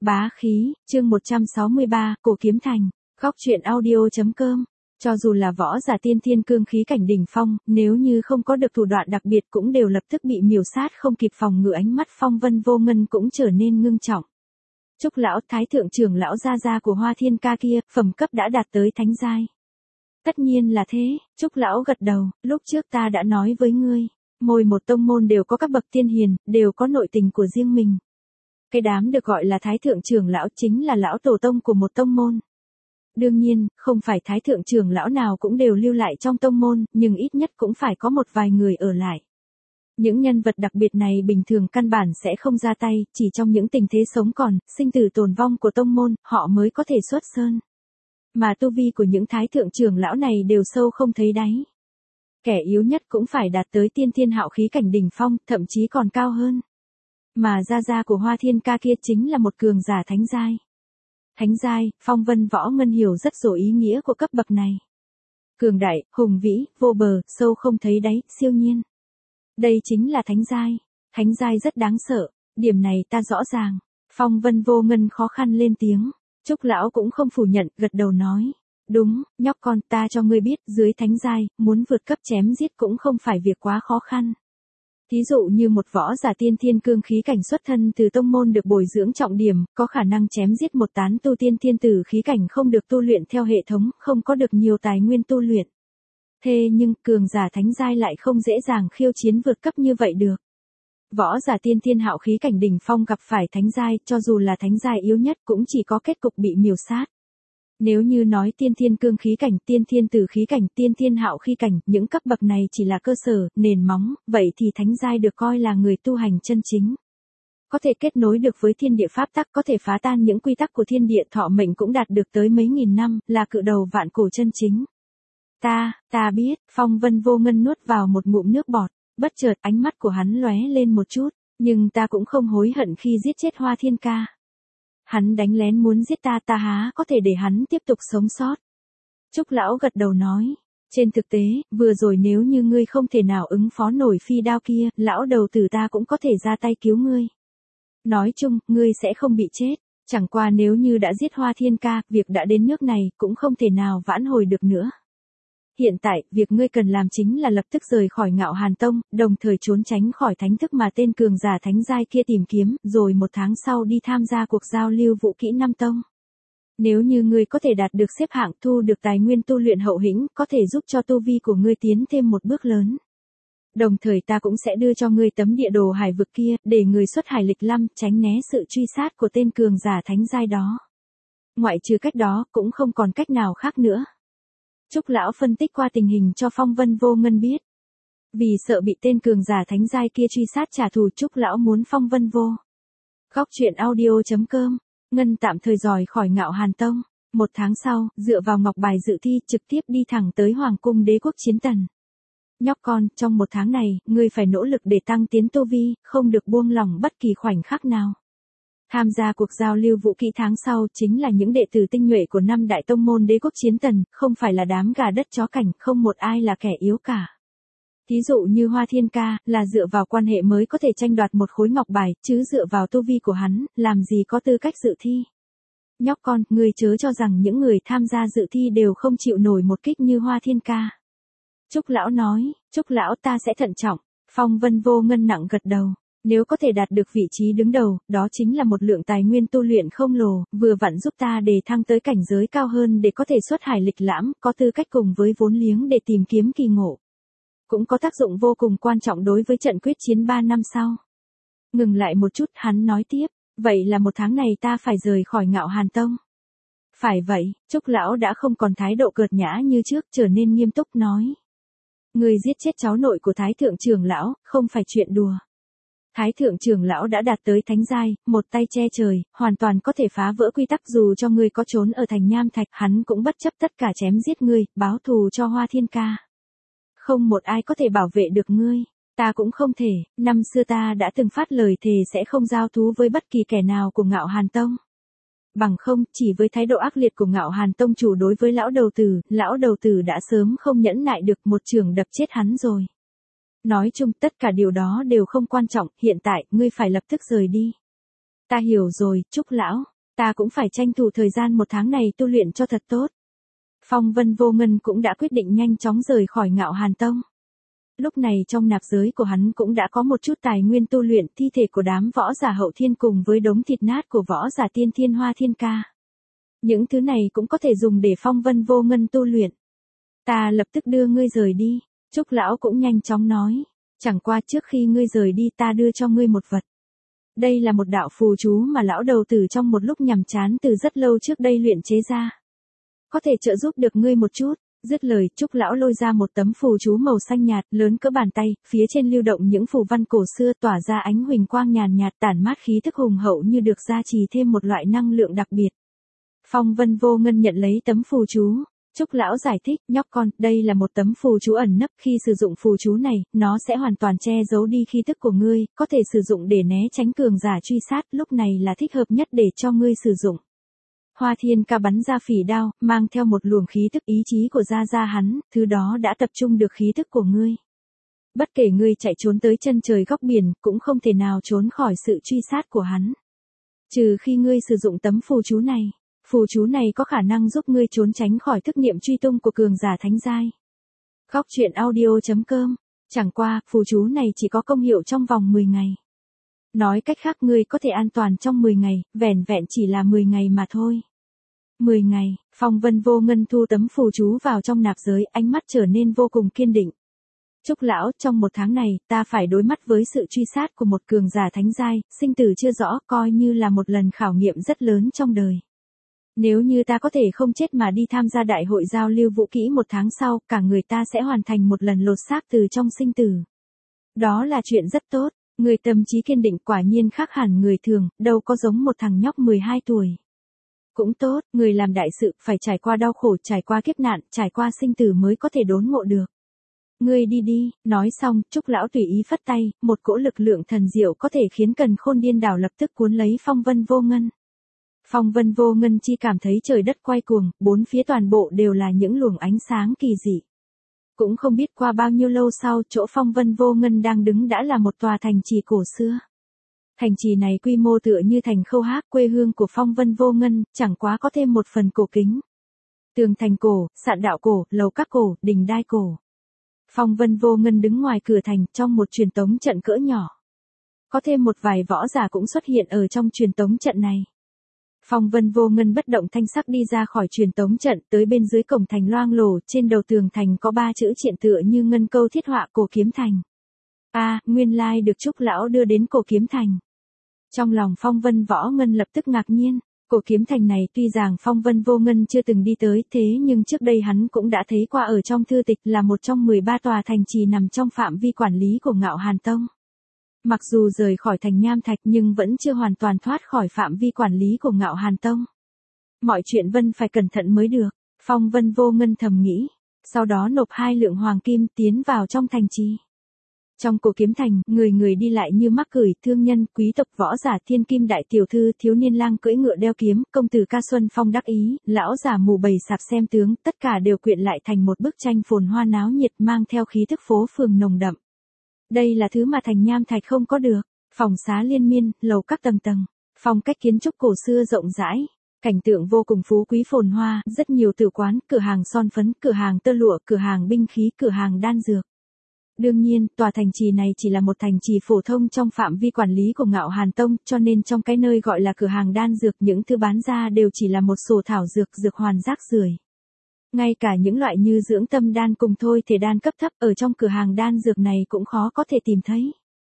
Bá khí, chương 163, Cổ Kiếm Thành, góc truyện audio.com. Cho dù là võ giả tiên thiên cương khí cảnh đỉnh phong, nếu như không có được thủ đoạn đặc biệt cũng đều lập tức bị miểu sát không kịp phòng ngự. Ánh mắt Phong Vân Vô Ngân cũng trở nên ngưng trọng. Trúc lão, thái thượng trưởng lão gia của Hoa Thiên Ca kia, phẩm cấp đã đạt tới thánh giai. Tất nhiên là thế, Trúc lão gật đầu, lúc trước ta đã nói với ngươi, mỗi một tông môn đều có các bậc tiên hiền, đều có nội tình của riêng mình. Cái đám được gọi là thái thượng trưởng lão chính là lão tổ tông của một tông môn. Đương nhiên, không phải thái thượng trưởng lão nào cũng đều lưu lại trong tông môn, nhưng ít nhất cũng phải có một vài người ở lại. Những nhân vật đặc biệt này bình thường căn bản sẽ không ra tay, chỉ trong những tình thế sống còn, sinh tử tồn vong của tông môn, họ mới có thể xuất sơn. Mà tu vi của những thái thượng trưởng lão này đều sâu không thấy đáy. Kẻ yếu nhất cũng phải đạt tới tiên thiên hạo khí cảnh đỉnh phong, thậm chí còn cao hơn. Mà gia của Hoa Thiên Ca kia chính là một cường giả thánh giai. Thánh giai, Phong Vân Võ Ngân hiểu rất rõ ý nghĩa của cấp bậc này. Cường đại, hùng vĩ, vô bờ, sâu không thấy đáy, siêu nhiên. Đây chính là thánh giai. Thánh giai rất đáng sợ, điểm này ta rõ ràng. Phong Vân Vô Ngân khó khăn lên tiếng. Trúc lão cũng không phủ nhận, gật đầu nói. Đúng, nhóc con, ta cho ngươi biết, dưới thánh giai, muốn vượt cấp chém giết cũng không phải việc quá khó khăn. Thí dụ như một võ giả tiên thiên cương khí cảnh xuất thân từ tông môn được bồi dưỡng trọng điểm, có khả năng chém giết một tán tu tiên thiên tử khí cảnh không được tu luyện theo hệ thống, không có được nhiều tài nguyên tu luyện. Thế nhưng, cường giả thánh giai lại không dễ dàng khiêu chiến vượt cấp như vậy được. Võ giả tiên thiên hạo khí cảnh đỉnh phong gặp phải thánh giai, cho dù là thánh giai yếu nhất cũng chỉ có kết cục bị miểu sát. Nếu như nói tiên thiên cương khí cảnh, tiên thiên tử khí cảnh, tiên thiên hạo khí cảnh, những cấp bậc này chỉ là cơ sở, nền móng, vậy thì thánh giai được coi là người tu hành chân chính. Có thể kết nối được với thiên địa pháp tắc, có thể phá tan những quy tắc của thiên địa, thọ mệnh cũng đạt được tới mấy nghìn năm, là cự đầu vạn cổ chân chính. Ta biết, Phong Vân Vô Ngân nuốt vào một ngụm nước bọt, bất chợt ánh mắt của hắn lóe lên một chút, nhưng ta cũng không hối hận khi giết chết Hoa Thiên Ca. Hắn đánh lén muốn giết ta, ta há có thể để hắn tiếp tục sống sót. Trúc lão gật đầu nói, trên thực tế, vừa rồi nếu như ngươi không thể nào ứng phó nổi phi đao kia, lão đầu tử ta cũng có thể ra tay cứu ngươi. Nói chung, ngươi sẽ không bị chết, chẳng qua nếu như đã giết Hoa Thiên Ca, việc đã đến nước này cũng không thể nào vãn hồi được nữa. Hiện tại, việc ngươi cần làm chính là lập tức rời khỏi Ngạo Hàn Tông, đồng thời trốn tránh khỏi thánh thức mà tên cường giả thánh giai kia tìm kiếm, rồi một tháng sau đi tham gia cuộc giao lưu vũ kỹ Nam Tông. Nếu như ngươi có thể đạt được xếp hạng, thu được tài nguyên tu luyện hậu hĩnh, có thể giúp cho tu vi của ngươi tiến thêm một bước lớn. Đồng thời ta cũng sẽ đưa cho ngươi tấm địa đồ hải vực kia, để ngươi xuất hải lịch lâm, tránh né sự truy sát của tên cường giả thánh giai đó. Ngoại trừ cách đó, cũng không còn cách nào khác nữa. Trúc lão phân tích qua tình hình cho Phong Vân Vô Ngân biết. Vì sợ bị tên cường giả thánh giai kia truy sát trả thù, Trúc lão muốn Phong Vân Vô. Góc truyện audio.com, Ngân tạm thời rời khỏi Ngạo Hàn Tông. Một tháng sau, dựa vào ngọc bài dự thi, trực tiếp đi thẳng tới Hoàng cung Đế quốc Chiến Tần. Nhóc con, trong một tháng này, ngươi phải nỗ lực để tăng tiến tu vi, không được buông lỏng bất kỳ khoảnh khắc nào. Tham gia cuộc giao lưu vũ kỹ tháng sau chính là những đệ tử tinh nhuệ của 5 đại tông môn Đế quốc Chiến Tần, không phải là đám gà đất chó cảnh, không một ai là kẻ yếu cả. Thí dụ như Hoa Thiên Ca, là dựa vào quan hệ mới có thể tranh đoạt một khối ngọc bài, chứ dựa vào tu vi của hắn, làm gì có tư cách dự thi. Nhóc con, ngươi chớ cho rằng những người tham gia dự thi đều không chịu nổi một kích như Hoa Thiên Ca. Trúc lão nói, Trúc lão ta sẽ thận trọng. Phong Vân Vô Ngân nặng gật đầu. Nếu có thể đạt được vị trí đứng đầu, đó chính là một lượng tài nguyên tu luyện không lồ, vừa vặn giúp ta đề thăng tới cảnh giới cao hơn để có thể xuất hải lịch lãm, có tư cách cùng với vốn liếng để tìm kiếm kỳ ngộ. Cũng có tác dụng vô cùng quan trọng đối với trận quyết chiến 3 năm sau. Ngừng lại một chút, hắn nói tiếp, vậy là một tháng này ta phải rời khỏi Ngạo Hàn Tông. Phải vậy, Trúc lão đã không còn thái độ cợt nhã như trước, trở nên nghiêm túc nói. Ngươi giết chết cháu nội của Thái thượng trưởng lão, không phải chuyện đùa. Thái thượng trưởng lão đã đạt tới thánh giai, một tay che trời, hoàn toàn có thể phá vỡ quy tắc, dù cho ngươi có trốn ở thành Nham Thạch, hắn cũng bất chấp tất cả chém giết ngươi, báo thù cho Hoa Thiên Ca. Không một ai có thể bảo vệ được ngươi, ta cũng không thể, năm xưa ta đã từng phát lời thề sẽ không giao thú với bất kỳ kẻ nào của Ngạo Hàn Tông. Bằng không, chỉ với thái độ ác liệt của Ngạo Hàn Tông chủ đối với lão đầu tử đã sớm không nhẫn nại được, một chưởng đập chết hắn rồi. Nói chung tất cả điều đó đều không quan trọng, hiện tại, ngươi phải lập tức rời đi. Ta hiểu rồi, Trúc lão. Ta cũng phải tranh thủ thời gian một tháng này tu luyện cho thật tốt. Phong Vân Vô Ngân cũng đã quyết định nhanh chóng rời khỏi Ngạo Hàn Tông. Lúc này trong nạp giới của hắn cũng đã có một chút tài nguyên tu luyện, thi thể của đám võ giả hậu thiên cùng với đống thịt nát của võ giả tiên thiên hoa thiên ca. Những thứ này cũng có thể dùng để Phong Vân Vô Ngân tu luyện. Ta lập tức đưa ngươi rời đi, Trúc lão cũng nhanh chóng nói. Chẳng qua trước khi ngươi rời đi ta đưa cho ngươi một vật. Đây là một đạo phù chú mà lão đầu tử trong một lúc nhàm chán từ rất lâu trước đây luyện chế ra. Có thể trợ giúp được ngươi một chút. Dứt lời, Trúc lão lôi ra một tấm phù chú màu xanh nhạt, lớn cỡ bàn tay, phía trên lưu động những phù văn cổ xưa tỏa ra ánh huỳnh quang nhàn nhạt tản mát khí thức hùng hậu như được gia trì thêm một loại năng lượng đặc biệt. Phong Vân Vô Ngân nhận lấy tấm phù chú. Trúc lão giải thích, nhóc con, đây là một tấm phù chú ẩn nấp, khi sử dụng phù chú này, nó sẽ hoàn toàn che giấu đi khí thức của ngươi, có thể sử dụng để né tránh cường giả truy sát, lúc này là thích hợp nhất để cho ngươi sử dụng. Hoa Thiên Ca bắn ra phỉ đao, mang theo một luồng khí thức ý chí của gia hắn, thứ đó đã tập trung được khí thức của ngươi. Bất kể ngươi chạy trốn tới chân trời góc biển, cũng không thể nào trốn khỏi sự truy sát của hắn. Trừ khi ngươi sử dụng tấm phù chú này. Phù chú này có khả năng giúp ngươi trốn tránh khỏi thức niệm truy tung của cường giả thánh giai. Góc truyện audio.com. Chẳng qua, phù chú này chỉ có công hiệu trong vòng 10 ngày. Nói cách khác ngươi có thể an toàn trong 10 ngày, vẻn vẹn chỉ là 10 ngày mà thôi. 10 ngày, Phong Vân Vô Ngân thu tấm phù chú vào trong nạp giới, ánh mắt trở nên vô cùng kiên định. Trúc lão, trong một tháng này, ta phải đối mặt với sự truy sát của một cường giả thánh giai, sinh tử chưa rõ, coi như là một lần khảo nghiệm rất lớn trong đời. Nếu như ta có thể không chết mà đi tham gia đại hội giao lưu vũ kỹ một tháng sau, cả người ta sẽ hoàn thành một lần lột xác từ trong sinh tử. Đó là chuyện rất tốt, người tâm trí kiên định quả nhiên khác hẳn người thường, đâu có giống một thằng nhóc 12 tuổi. Cũng tốt, người làm đại sự phải trải qua đau khổ, trải qua kiếp nạn, trải qua sinh tử mới có thể đốn ngộ được. Ngươi đi đi, nói xong, Trúc lão tùy ý phất tay, một cỗ lực lượng thần diệu có thể khiến Càn Khôn Điên Đảo lập tức cuốn lấy Phong Vân Vô Ngân. Phong Vân Vô Ngân chỉ cảm thấy trời đất quay cuồng, bốn phía toàn bộ đều là những luồng ánh sáng kỳ dị. Cũng không biết qua bao nhiêu lâu sau, chỗ Phong Vân Vô Ngân đang đứng đã là một tòa thành trì cổ xưa. Thành trì này quy mô tựa như thành Khâu Hác, quê hương của Phong Vân Vô Ngân, chẳng quá có thêm một phần cổ kính. Tường thành cổ, sạn đạo cổ, lầu các cổ, đình đai cổ. Phong Vân Vô Ngân đứng ngoài cửa thành, trong một truyền tống trận cỡ nhỏ. Có thêm một vài võ giả cũng xuất hiện ở trong truyền tống trận này. Phong Vân Vô Ngân bất động thanh sắc đi ra khỏi truyền tống trận, tới bên dưới cổng thành loang lổ, trên đầu tường thành có 3 chữ triện tựa như ngân câu thiết họa Cổ Kiếm Thành. Nguyên lai được Trúc lão đưa đến Cổ Kiếm Thành. Trong lòng Phong Vân Võ Ngân lập tức ngạc nhiên, Cổ Kiếm Thành này tuy rằng Phong Vân Vô Ngân chưa từng đi tới, thế nhưng trước đây hắn cũng đã thấy qua ở trong thư tịch, là một trong 13 tòa thành trì nằm trong phạm vi quản lý của Ngạo Hàn Tông. Mặc dù rời khỏi thành Nham Thạch nhưng vẫn chưa hoàn toàn thoát khỏi phạm vi quản lý của Ngạo Hàn Tông. Mọi chuyện Vân phải cẩn thận mới được, Phong Vân Vô Ngân thầm nghĩ, sau đó nộp 2 lượng hoàng kim tiến vào trong thành trì. Trong Cổ Kiếm Thành, người người đi lại như mắc cười, thương nhân, quý tộc, võ giả, thiên kim đại tiểu thư, thiếu niên lang cưỡi ngựa đeo kiếm, công tử ca xuân phong đắc ý, lão già mù bầy sạp xem tướng, tất cả đều quyện lại thành một bức tranh phồn hoa náo nhiệt mang theo khí thức phố phường nồng đậm. Đây là thứ mà thành Nham Thạch không có được, phòng xá liên miên, lầu các tầng tầng, phong cách kiến trúc cổ xưa rộng rãi, cảnh tượng vô cùng phú quý phồn hoa, rất nhiều tử quán, cửa hàng son phấn, cửa hàng tơ lụa, cửa hàng binh khí, cửa hàng đan dược. Đương nhiên, tòa thành trì này chỉ là một thành trì phổ thông trong phạm vi quản lý của Ngạo Hàn Tông, cho nên trong cái nơi gọi là cửa hàng đan dược, những thứ bán ra đều chỉ là một sổ thảo dược, dược hoàn rác rưởi. Ngay cả những loại như dưỡng tâm đan cùng thôi thể đan cấp thấp ở trong cửa hàng đan dược này cũng khó có thể tìm thấy.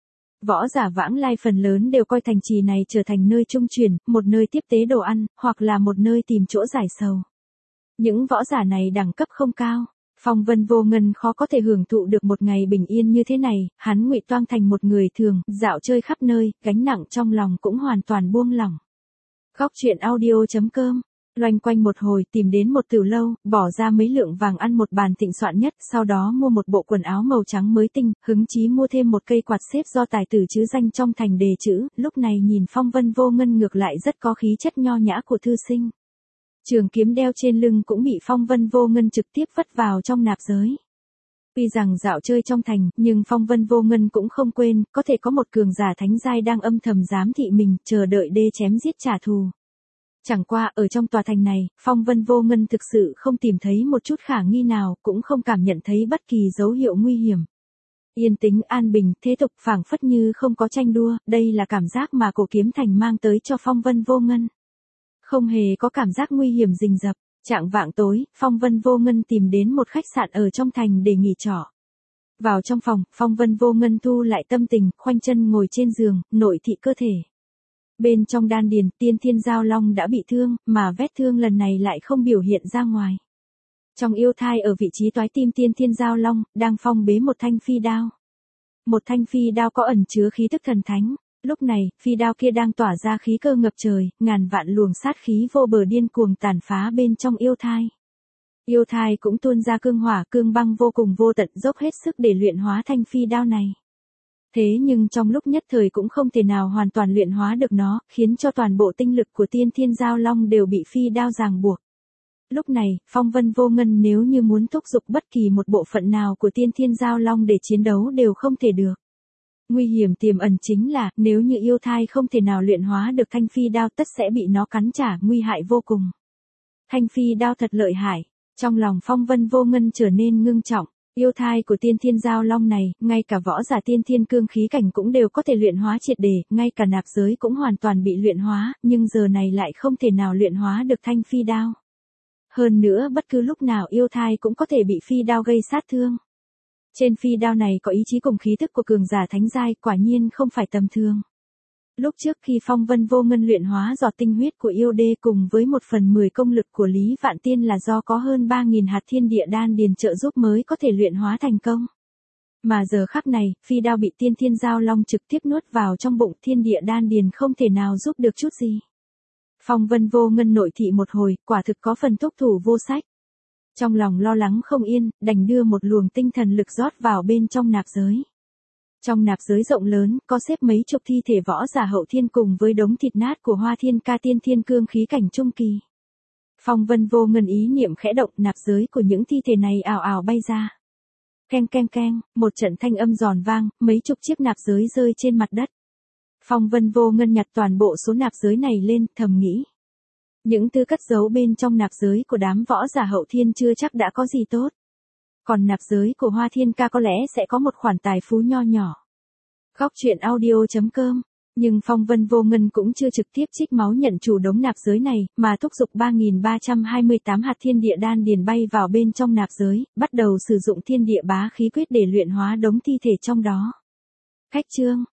Võ giả vãng lai phần lớn đều coi thành trì này trở thành nơi trung chuyển, một nơi tiếp tế đồ ăn, hoặc là một nơi tìm chỗ giải sầu. Những võ giả này đẳng cấp không cao. Phong Vân Vô Ngân khó có thể hưởng thụ được một ngày bình yên như thế này, hắn ngụy toang thành một người thường, dạo chơi khắp nơi, gánh nặng trong lòng cũng hoàn toàn buông lỏng. Góc truyện audio.com. Loanh quanh một hồi tìm đến một tiểu lâu, bỏ ra mấy lượng vàng ăn một bàn thịnh soạn nhất, sau đó mua một bộ quần áo màu trắng mới tinh, hứng chí mua thêm một cây quạt xếp do tài tử chứ danh trong thành đề chữ, lúc này nhìn Phong Vân Vô Ngân ngược lại rất có khí chất nho nhã của thư sinh. Trường kiếm đeo trên lưng cũng bị Phong Vân Vô Ngân trực tiếp vất vào trong nạp giới. Tuy rằng dạo chơi trong thành, nhưng Phong Vân Vô Ngân cũng không quên, có thể có một cường giả thánh giai đang âm thầm giám thị mình, chờ đợi đê chém giết trả thù. Chẳng qua ở trong tòa thành này, Phong Vân Vô Ngân thực sự không tìm thấy một chút khả nghi nào, cũng không cảm nhận thấy bất kỳ dấu hiệu nguy hiểm. Yên tĩnh an bình, thế tục phảng phất như không có tranh đua, đây là cảm giác mà cổ kiếm thành mang tới cho Phong Vân Vô Ngân. Không hề có cảm giác nguy hiểm rình rập. Chạng vạng tối, Phong Vân Vô Ngân tìm đến một khách sạn ở trong thành để nghỉ trọ. Vào trong phòng, Phong Vân Vô Ngân thu lại tâm tình, khoanh chân ngồi trên giường, nội thị cơ thể. Bên trong đan điền, Tiên Thiên Giao Long đã bị thương, mà vết thương lần này lại không biểu hiện ra ngoài. Trong yêu thai ở vị trí toái tim Tiên Thiên Giao Long, đang phong bế một thanh phi đao. Một thanh phi đao có ẩn chứa khí tức thần thánh. Lúc này, phi đao kia đang tỏa ra khí cơ ngập trời, ngàn vạn luồng sát khí vô bờ điên cuồng tàn phá bên trong yêu thai. Yêu thai cũng tuôn ra cương hỏa cương băng vô cùng vô tận, dốc hết sức để luyện hóa thanh phi đao này. Thế nhưng trong lúc nhất thời cũng không thể nào hoàn toàn luyện hóa được nó, khiến cho toàn bộ tinh lực của Tiên Thiên Giao Long đều bị phi đao ràng buộc. Lúc này, Phong Vân Vô Ngân nếu như muốn thúc giục bất kỳ một bộ phận nào của Tiên Thiên Giao Long để chiến đấu đều không thể được. Nguy hiểm tiềm ẩn chính là, nếu như yêu thai không thể nào luyện hóa được thanh phi đao tất sẽ bị nó cắn trả, nguy hại vô cùng. Thanh phi đao thật lợi hại. Trong lòng Phong Vân Vô Ngân trở nên ngưng trọng. Yêu thai của Tiên Thiên Giao Long này, ngay cả võ giả tiên thiên cương khí cảnh cũng đều có thể luyện hóa triệt để, ngay cả nạp giới cũng hoàn toàn bị luyện hóa, nhưng giờ này lại không thể nào luyện hóa được thanh phi đao. Hơn nữa bất cứ lúc nào yêu thai cũng có thể bị phi đao gây sát thương. Trên phi đao này có ý chí cùng khí thức của cường giả thánh giai, quả nhiên không phải tầm thường. Lúc trước khi Phong Vân Vô Ngân luyện hóa giọt tinh huyết của yêu đê cùng với 1/10 công lực của Lý Vạn Tiên là do có hơn 3.000 hạt thiên địa đan điền trợ giúp mới có thể luyện hóa thành công. Mà giờ khắc này, phi đao bị Tiên Thiên Giao Long trực tiếp nuốt vào trong bụng, thiên địa đan điền không thể nào giúp được chút gì. Phong Vân Vô Ngân nội thị một hồi, quả thực có phần thúc thủ vô sách. Trong lòng lo lắng không yên, đành đưa một luồng tinh thần lực rót vào bên trong nạp giới. Trong nạp giới rộng lớn, có xếp mấy chục thi thể võ giả hậu thiên cùng với đống thịt nát của Hoa Thiên Ca tiên thiên cương khí cảnh trung kỳ. Phong Vân Vô Ngân ý niệm khẽ động, nạp giới của những thi thể này ào ào bay ra. Keng keng keng, một trận thanh âm giòn vang, mấy chục chiếc nạp giới rơi trên mặt đất. Phong Vân Vô Ngân nhặt toàn bộ số nạp giới này lên, thầm nghĩ. Những thứ cất giấu bên trong nạp giới của đám võ giả hậu thiên chưa chắc đã có gì tốt. Còn nạp giới của Hoa Thiên Ca có lẽ sẽ có một khoản tài phú nho nhỏ. Góc truyện audio.com. Nhưng Phong Vân Vô Ngân cũng chưa trực tiếp trích máu nhận chủ đống nạp giới này, mà thúc giục 3.328 hạt thiên địa đan điền bay vào bên trong nạp giới, bắt đầu sử dụng thiên địa bá khí quyết để luyện hóa đống thi thể trong đó. Khách chương.